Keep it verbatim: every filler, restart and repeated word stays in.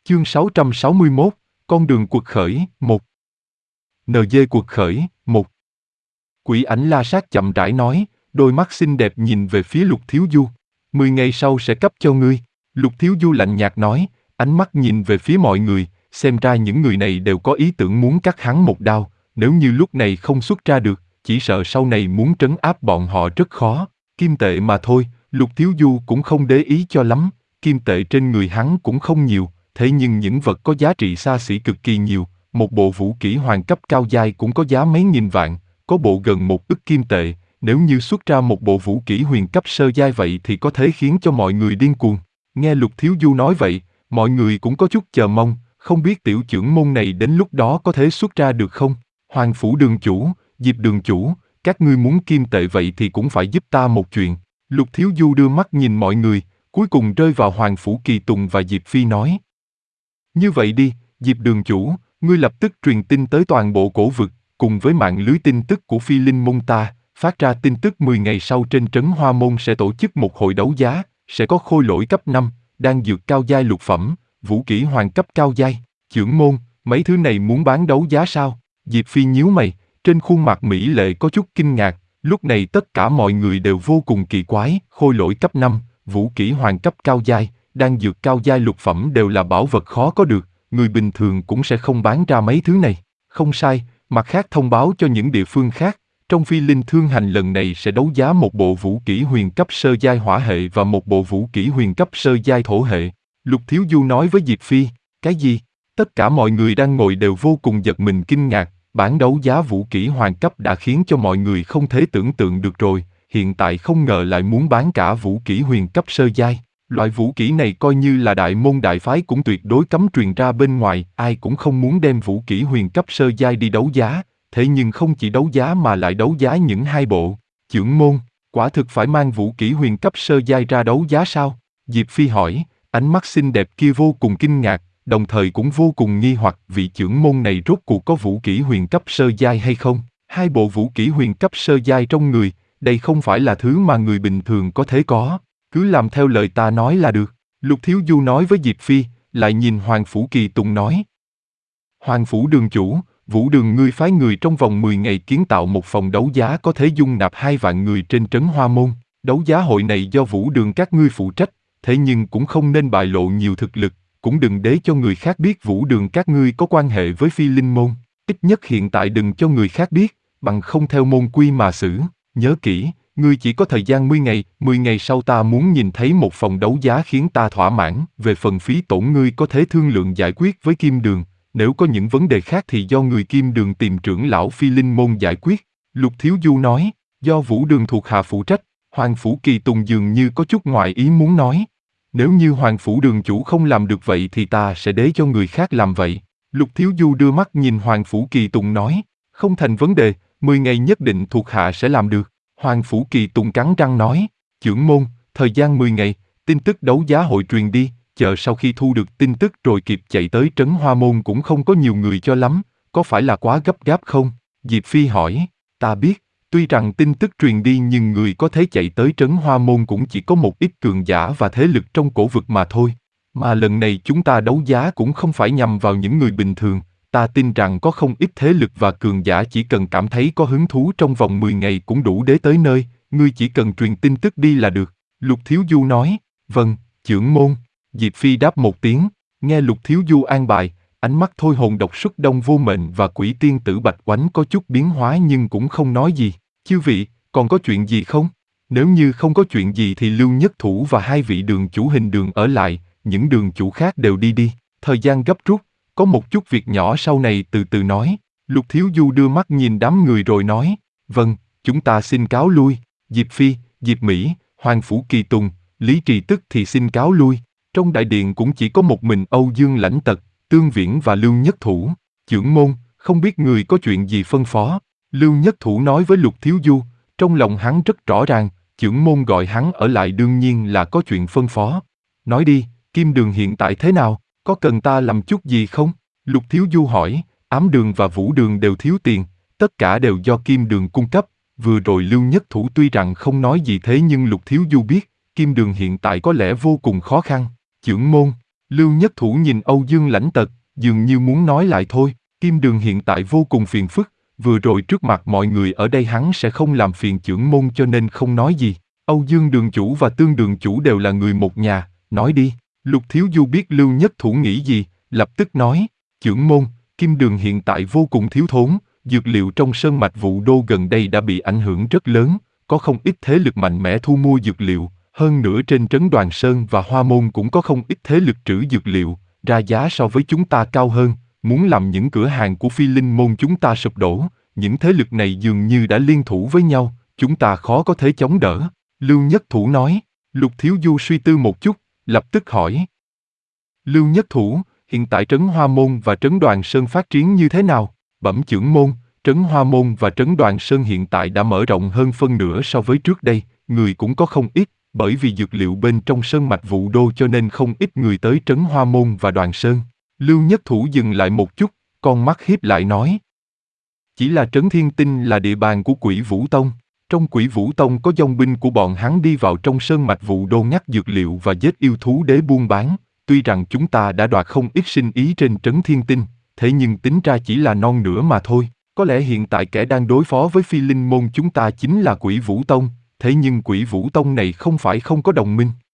Chương sáu trăm sáu mươi mốt, Con đường cuộc khởi, một. en giê cuộc khởi, một. Quỷ ảnh La Sát chậm rãi nói, đôi mắt xinh đẹp nhìn về phía Lục Thiếu Du. Mười ngày sau sẽ cấp cho ngươi. Lục Thiếu Du lạnh nhạt nói, ánh mắt nhìn về phía mọi người, xem ra những người này đều có ý tưởng muốn cắt hắn một đao, nếu như lúc này không xuất ra được, chỉ sợ sau này muốn trấn áp bọn họ rất khó. Kim tệ mà thôi, Lục Thiếu Du cũng không để ý cho lắm, kim tệ trên người hắn cũng không nhiều, thế nhưng những vật có giá trị xa xỉ cực kỳ nhiều, một bộ vũ kỹ hoàng cấp cao giai cũng có giá mấy nghìn vạn, có bộ gần một ức kim tệ, nếu như xuất ra một bộ vũ kỹ huyền cấp sơ giai vậy thì có thể khiến cho mọi người điên cuồng. Nghe Lục Thiếu Du nói vậy, mọi người cũng có chút chờ mong, không biết tiểu chưởng môn này đến lúc đó có thể xuất ra được không? Hoàng phủ đường chủ, Diệp đường chủ, các ngươi muốn kim tệ vậy thì cũng phải giúp ta một chuyện. Lục Thiếu Du đưa mắt nhìn mọi người, cuối cùng rơi vào Hoàng phủ Kỳ Tùng và Diệp Phi nói. Như vậy đi, Diệp đường chủ, ngươi lập tức truyền tin tới toàn bộ cổ vực, cùng với mạng lưới tin tức của Phi Linh môn ta, phát ra tin tức mười ngày sau trên trấn Hoa Môn sẽ tổ chức một hội đấu giá, sẽ có khôi lỗi cấp năm, đan dược cao giai lục phẩm, vũ kỹ hoàng cấp cao giai, chưởng môn, mấy thứ này muốn bán đấu giá sao? Diệp Phi nhíu mày, trên khuôn mặt mỹ lệ có chút kinh ngạc, lúc này tất cả mọi người đều vô cùng kỳ quái, khôi lỗi cấp năm, vũ kỹ hoàng cấp cao giai, đan dược cao giai lục phẩm đều là bảo vật khó có được, người bình thường cũng sẽ không bán ra mấy thứ này. Không sai, mặt khác thông báo cho những địa phương khác, trong Phi Linh Thương Hành lần này sẽ đấu giá một bộ vũ kỹ huyền cấp sơ giai hỏa hệ và một bộ vũ kỹ huyền cấp sơ giai thổ hệ. Lục Thiếu Du nói với Diệp Phi, cái gì? Tất cả mọi người đang ngồi đều vô cùng giật mình kinh ngạc, bản đấu giá vũ kỹ hoàng cấp đã khiến cho mọi người không thể tưởng tượng được rồi, hiện tại không ngờ lại muốn bán cả vũ kỹ huyền cấp sơ giai. Loại vũ kỹ này coi như là đại môn đại phái cũng tuyệt đối cấm truyền ra bên ngoài, ai cũng không muốn đem vũ kỹ huyền cấp sơ giai đi đấu giá, thế nhưng không chỉ đấu giá mà lại đấu giá những hai bộ. Chưởng môn, quả thực phải mang vũ kỹ huyền cấp sơ giai ra đấu giá sao? Diệp Phi hỏi, ánh mắt xinh đẹp kia vô cùng kinh ngạc, đồng thời cũng vô cùng nghi hoặc vị chưởng môn này rốt cuộc có vũ kỹ huyền cấp sơ giai hay không? Hai bộ vũ kỹ huyền cấp sơ giai trong người, đây không phải là thứ mà người bình thường có thể có. Cứ làm theo lời ta nói là được. Lục Thiếu Du nói với Diệp Phi, lại nhìn Hoàng phủ Kỳ Tùng nói. Hoàng phủ đường chủ, Vũ đường ngươi phái người trong vòng mười ngày kiến tạo một phòng đấu giá có thể dung nạp hai vạn người trên trấn Hoa Môn. Đấu giá hội này do Vũ đường các ngươi phụ trách, thế nhưng cũng không nên bại lộ nhiều thực lực, cũng đừng để cho người khác biết Vũ đường các ngươi có quan hệ với Phi Linh môn. Ít nhất hiện tại đừng cho người khác biết, bằng không theo môn quy mà xử. Nhớ kỹ, ngươi chỉ có thời gian mười ngày, mười ngày sau ta muốn nhìn thấy một phòng đấu giá khiến ta thỏa mãn. Về phần phí tổn ngươi có thể thương lượng giải quyết với Kim Đường, nếu có những vấn đề khác thì do người Kim Đường tìm trưởng lão Phi Linh môn giải quyết. Lục Thiếu Du nói, do Vũ đường thuộc hạ phụ trách. Hoàng phủ Kỳ Tùng dường như có chút ngoài ý muốn nói. Nếu như Hoàng phủ đường chủ không làm được vậy thì ta sẽ để cho người khác làm vậy. Lục Thiếu Du đưa mắt nhìn Hoàng phủ Kỳ Tùng nói, không thành vấn đề, mười ngày nhất định thuộc hạ sẽ làm được. Hoàng phủ Kỳ Tùng cắn răng nói, chưởng môn, thời gian mười ngày, tin tức đấu giá hội truyền đi, chờ sau khi thu được tin tức rồi kịp chạy tới trấn Hoa Môn cũng không có nhiều người cho lắm, có phải là quá gấp gáp không? Diệp Phi hỏi, ta biết, tuy rằng tin tức truyền đi nhưng người có thể chạy tới trấn Hoa Môn cũng chỉ có một ít cường giả và thế lực trong cổ vực mà thôi. Mà lần này chúng ta đấu giá cũng không phải nhằm vào những người bình thường. Ta tin rằng có không ít thế lực và cường giả chỉ cần cảm thấy có hứng thú trong vòng mười ngày cũng đủ để tới nơi, ngươi chỉ cần truyền tin tức đi là được. Lục Thiếu Du nói, vâng, chưởng môn. Diệp Phi đáp một tiếng, nghe Lục Thiếu Du an bài, ánh mắt thôi hồn độc xuất Đông Vô Mệnh và Quỷ Tiên Tử Bạch Oánh có chút biến hóa nhưng cũng không nói gì. Chư vị, còn có chuyện gì không? Nếu như không có chuyện gì thì Lưu Nhất Thủ và hai vị đường chủ Hình Đường ở lại, những đường chủ khác đều đi đi, thời gian gấp rút. Có một chút việc nhỏ sau này từ từ nói. Lục Thiếu Du đưa mắt nhìn đám người rồi nói, vâng, chúng ta xin cáo lui. Diệp Phi, Diệp Mỹ, Hoàng phủ Kỳ Tùng, Lý Trì tức thì xin cáo lui. Trong đại điện cũng chỉ có một mình Âu Dương Lãnh Tật, Tương Viễn và Lưu Nhất Thủ. Chưởng môn, không biết người có chuyện gì phân phó. Lưu Nhất Thủ nói với Lục Thiếu Du, trong lòng hắn rất rõ ràng, chưởng môn gọi hắn ở lại đương nhiên là có chuyện phân phó. Nói đi, Kim Đường hiện tại thế nào? Có cần ta làm chút gì không? Lục Thiếu Du hỏi, Ám Đường và Vũ Đường đều thiếu tiền, tất cả đều do Kim Đường cung cấp. Vừa rồi Lưu Nhất Thủ tuy rằng không nói gì thế nhưng Lục Thiếu Du biết, Kim Đường hiện tại có lẽ vô cùng khó khăn. Chưởng môn, Lưu Nhất Thủ nhìn Âu Dương Lãnh Tật, dường như muốn nói lại thôi, Kim Đường hiện tại vô cùng phiền phức, vừa rồi trước mặt mọi người ở đây hắn sẽ không làm phiền chưởng môn cho nên không nói gì. Âu Dương Đường chủ và Tương Đường chủ đều là người một nhà, nói đi. Lục Thiếu Du biết Lưu Nhất Thủ nghĩ gì, lập tức nói, chưởng môn, Kim Đường hiện tại vô cùng thiếu thốn, dược liệu trong sơn mạch Vũ Đô gần đây đã bị ảnh hưởng rất lớn, có không ít thế lực mạnh mẽ thu mua dược liệu, hơn nữa trên trấn Đoàn Sơn và Hoa Môn cũng có không ít thế lực trữ dược liệu, ra giá so với chúng ta cao hơn, muốn làm những cửa hàng của Phi Linh môn chúng ta sụp đổ, những thế lực này dường như đã liên thủ với nhau, chúng ta khó có thể chống đỡ. Lưu Nhất Thủ nói, Lục Thiếu Du suy tư một chút, lập tức hỏi. Lưu Nhất Thủ, hiện tại trấn Hoa Môn và trấn Đoàn Sơn phát triển như thế nào? Bẩm chưởng môn, trấn Hoa Môn và trấn Đoàn Sơn hiện tại đã mở rộng hơn phân nửa so với trước đây, người cũng có không ít, bởi vì dược liệu bên trong sơn mạch Vũ Đô cho nên không ít người tới trấn Hoa Môn và Đoàn Sơn. Lưu Nhất Thủ dừng lại một chút, con mắt hiếp lại nói. Chỉ là trấn Thiên Tinh là địa bàn của Quỷ Vũ Tông. Trong Quỷ Vũ Tông có dòng binh của bọn hắn đi vào trong sơn mạch Vũ Đô ngắt dược liệu và giết yêu thú để buôn bán. Tuy rằng chúng ta đã đoạt không ít sinh ý trên trấn Thiên Tinh, thế nhưng tính ra chỉ là non nửa mà thôi. Có lẽ hiện tại kẻ đang đối phó với Phi Linh môn chúng ta chính là Quỷ Vũ Tông, thế nhưng Quỷ Vũ Tông này không phải không có đồng minh.